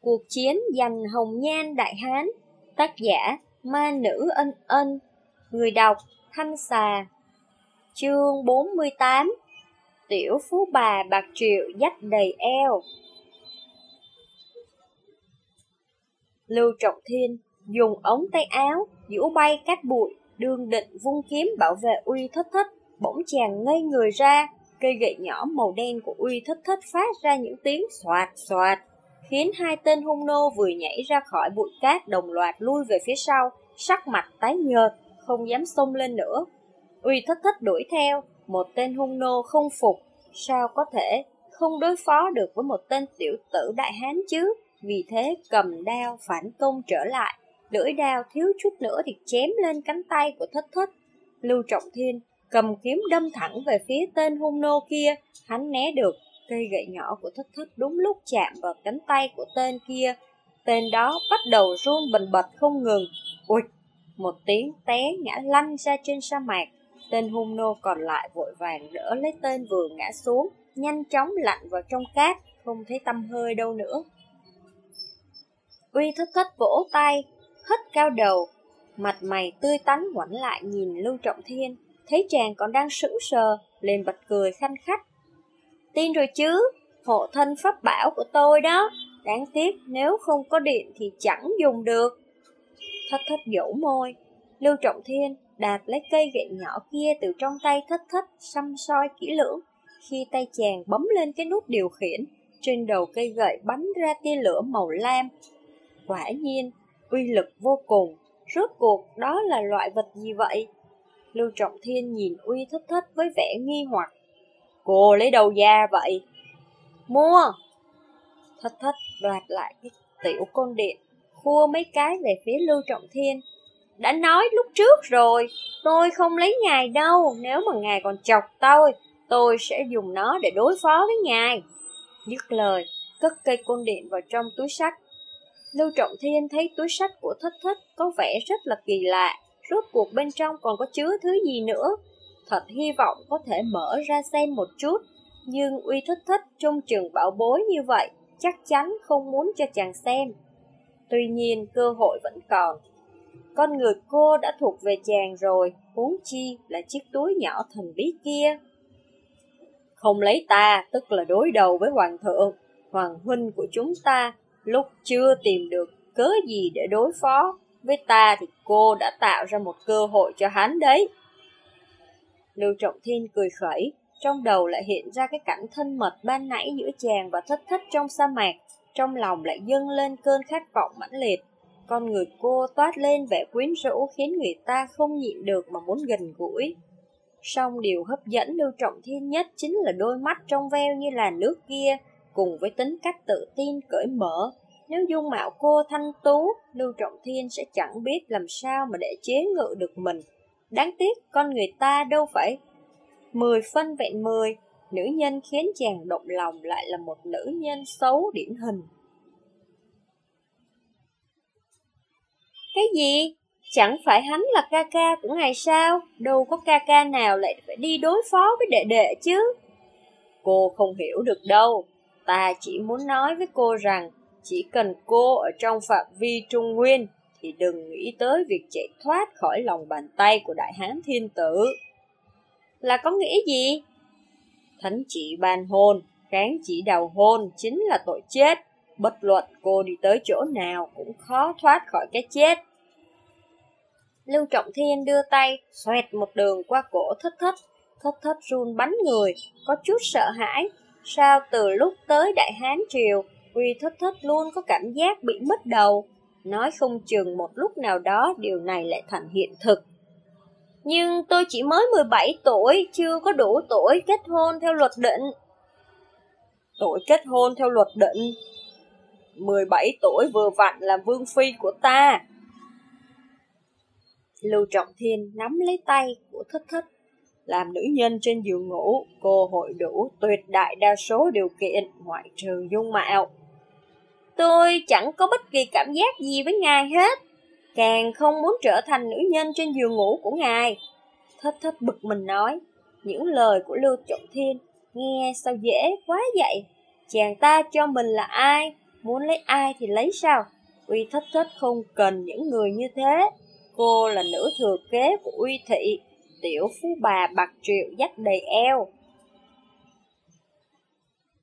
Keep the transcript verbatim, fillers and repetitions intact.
Cuộc chiến giành hồng nhan đại hán. Tác giả Ma Nữ Ân Ân. Người đọc Thanh Xà. Chương bốn mươi tám. Tiểu phú bà bạc triệu dắt đầy eo. Lưu Trọng Thiên dùng ống tay áo giũ bay cát bụi, đương định vung kiếm bảo vệ Uy Thất Thất, bỗng chàng ngây người ra. Cây gậy nhỏ màu đen của Uy Thất Thất phát ra những tiếng xoạt xoạt, khiến hai tên hung nô vừa nhảy ra khỏi bụi cát đồng loạt lui về phía sau, sắc mặt tái nhợt, không dám xông lên nữa. Uy Thất Thất đuổi theo, một tên hung nô không phục, sao có thể không đối phó được với một tên tiểu tử đại hán chứ? Vì thế cầm đao phản công trở lại, lưỡi đao thiếu chút nữa thì chém lên cánh tay của Thất Thất. Lưu Trọng Thiên cầm kiếm đâm thẳng về phía tên hung nô kia, hắn né được. Cây gậy nhỏ của Thất Thất đúng lúc chạm vào cánh tay của tên kia, tên đó bắt đầu run bần bật không ngừng. Ui, một tiếng té ngã lăn ra trên sa mạc. Tên hung nô còn lại vội vàng đỡ lấy tên vừa ngã xuống, nhanh chóng lặn vào trong cát, không thấy tăm hơi đâu nữa. Uy Thất Thất vỗ tay, hất cao đầu, mặt mày tươi tắn ngoảnh lại nhìn Lưu Trọng Thiên, thấy chàng còn đang sững sờ, lên bật cười khanh khách. Tin rồi chứ, hộ thân pháp bảo của tôi đó, đáng tiếc nếu không có điện thì chẳng dùng được. Thất Thất dẫu môi. Lưu Trọng Thiên đạt lấy cây gậy nhỏ kia từ trong tay Thất Thất, săm soi kỹ lưỡng. Khi tay chàng bấm lên cái nút điều khiển, trên đầu cây gậy bắn ra tia lửa màu lam. Quả nhiên, uy lực vô cùng. Rốt cuộc đó là loại vật gì vậy? Lưu Trọng Thiên nhìn Uy Thất Thất với vẻ nghi hoặc. Cô lấy đâu ra vậy? Mua! Thất Thất đoạt lại cái tiểu côn điện, khua mấy cái về phía Lưu Trọng Thiên. Đã nói lúc trước rồi, tôi không lấy ngài đâu, nếu mà ngài còn chọc tôi, tôi sẽ dùng nó để đối phó với ngài. Dứt lời, cất cây côn điện vào trong túi xách. Lưu Trọng Thiên thấy túi xách của Thất Thất có vẻ rất là kỳ lạ, rốt cuộc bên trong còn có chứa thứ gì nữa. Thật hy vọng có thể mở ra xem một chút, nhưng Uy Thất Thất trông chừng bảo bối như vậy, chắc chắn không muốn cho chàng xem. Tuy nhiên cơ hội vẫn còn. Con người cô đã thuộc về chàng rồi, huống chi là chiếc túi nhỏ thần bí kia. Không lấy ta, tức là đối đầu với Hoàng thượng. Hoàng huynh của chúng ta, lúc chưa tìm được cớ gì để đối phó với ta thì cô đã tạo ra một cơ hội cho hắn đấy. Lưu Trọng Thiên cười khẩy, trong đầu lại hiện ra cái cảnh thân mật ban nãy giữa chàng và Thất Thất trong sa mạc, trong lòng lại dâng lên cơn khát vọng mãnh liệt. Con người cô toát lên vẻ quyến rũ khiến người ta không nhịn được mà muốn gần gũi. Song điều hấp dẫn Lưu Trọng Thiên nhất chính là đôi mắt trong veo như là nước kia, cùng với tính cách tự tin cởi mở. Nếu dung mạo cô thanh tú, Lưu Trọng Thiên sẽ chẳng biết làm sao mà để chế ngự được mình. Đáng tiếc con người ta đâu phải mười phân vẹn mười, nữ nhân khiến chàng động lòng lại là một nữ nhân xấu điển hình. Cái gì? Chẳng phải hắn là ca ca của ngài sao? Đâu có ca ca nào lại phải đi đối phó với đệ đệ chứ? Cô không hiểu được đâu. Ta chỉ muốn nói với cô rằng chỉ cần cô ở trong phạm vi Trung Nguyên thì đừng nghĩ tới việc chạy thoát khỏi lòng bàn tay của đại hán thiên tử. Là có nghĩa gì? Thánh chỉ ban hôn, kháng chỉ đào hôn chính là tội chết. Bất luận cô đi tới chỗ nào cũng khó thoát khỏi cái chết. Lưu Trọng Thiên đưa tay xoẹt một đường qua cổ Thất Thất. Thất Thất run bắn người, có chút sợ hãi. Sao từ lúc tới Đại Hán Triều, Uy Thất Thất luôn có cảm giác bị mất đầu. Nói không chừng một lúc nào đó điều này lại thành hiện thực. Nhưng tôi chỉ mới mười bảy tuổi, chưa có đủ tuổi kết hôn theo luật định. Tuổi kết hôn theo luật định? mười bảy tuổi vừa vặn là vương phi của ta. Lưu Trọng Thiên nắm lấy tay của Thất Thất. Làm nữ nhân trên giường ngủ, cô hội đủ tuyệt đại đa số điều kiện ngoại trừ dung mạo. Tôi chẳng có bất kỳ cảm giác gì với ngài hết, càng không muốn trở thành nữ nhân trên giường ngủ của ngài. Thất Thất bực mình nói. Những lời của Lưu Trọng Thiên nghe sao dễ quá vậy. Chàng ta cho mình là ai? muốn lấy ai thì lấy sao? Uy Thất Thất không cần những người như thế. Cô là nữ thừa kế của Uy Thị, tiểu phú bà bạc triệu dắt đầy eo,